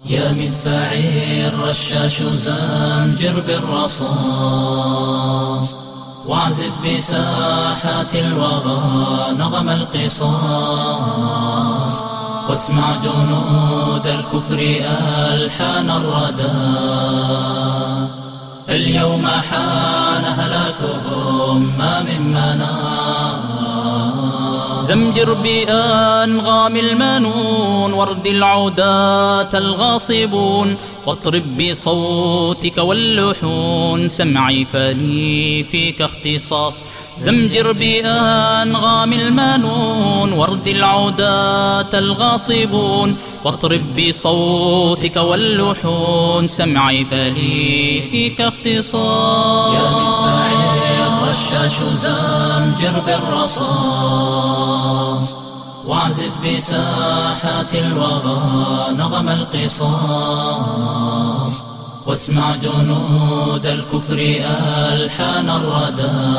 يا مدفعي الرشاش زمجر بالرصاص، واعزف بساحات الوغى نغم القصاص، واسمع جنود الكفر ألحان الردى. فاليوم حان هلاكهم ما من مناص، زمجر بأنغام المنون ورد العوداة الغاصبون، واطرب بصوتك واللحون سمعي فلي فيك اختصاص. زمجر بأنغام المنون ورد العوداة الغاصبون، واطرب بصوتك واللحون سمعي فلي فيك اختصاص. يا مدفعي الرشاش زمجر بالرصاص، واعزف بساحات الوغى نغم القصاص، واسمع جنود الكفر ألحان الردى.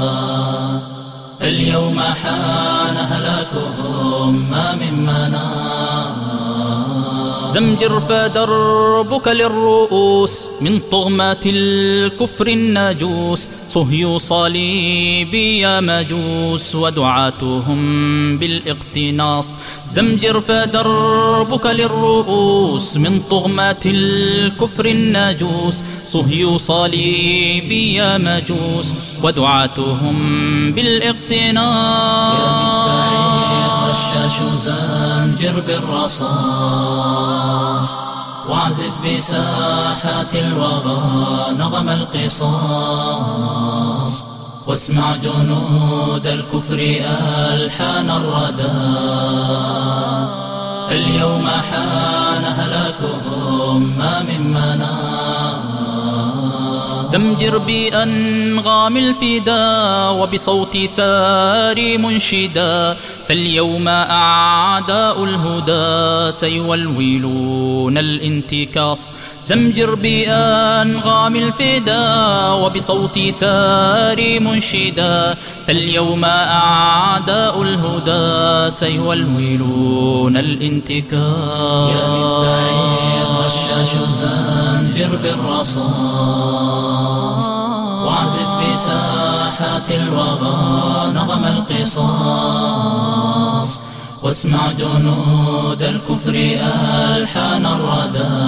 فاليوم حان هلاكهم ما من مناص، زمجر فدربك للرؤوس من طغمات الكفر النجوس، صهيوا صليبي يا مجوس ودعاتهم بالاقتناص. زمجر فدربك للرؤوس من طغمات الكفر النجوس، صهيوا صليبي يا مجوس ودعاتهم بالاقتناص. يا مدفعي الرشاش زمجر بالرصاص، واعزف بساحات الوغى نغم القصاص، واسمع جنود الكفر ألحان الردى. فاليوم حان هلاكهم ما من مناص، زمجر بأنغام الفدا وبصوت ثاري منشدا. فاليوم أعداء الهدى سيولولون الانتكاس. زمجر بأنغام الفدا وبصوت ثاري منشدا. فاليوم أعداء الهدى سيولولون الانتكاس. يا مدفعي الرشاش زمجر بالرصاص، واعزف بساحات الوغى نغم القصاص، واسمع جنود الكفر ألحان الردى.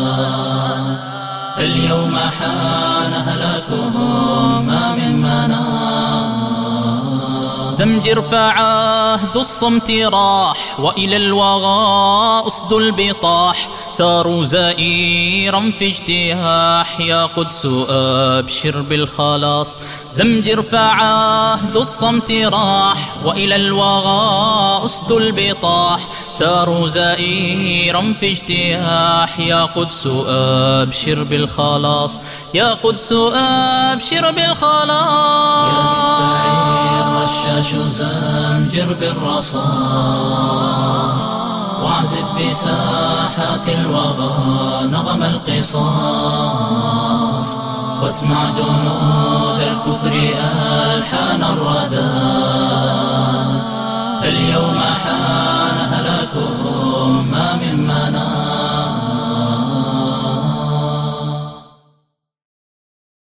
فاليوم حان هلاكهم ما من مناص، زمجر فعهد الصمت راح وإلى الوغى أسد البطاح. ساروا زائرا في اجتياح يا قدس أبشر بالخلاص. زمجر فعهد الصمت راح وإلى الوغى أسد البطاح. ساروا زائرا في اجتياح يا قدس أبشر بالخلاص. يا قدس أبشر بالخلاص. يا مدفعي الرشاش زمجر بالرصاص، واعزف بساحات الوغى نغم القصاص، واسمع جنود الكفر ألحان الردى.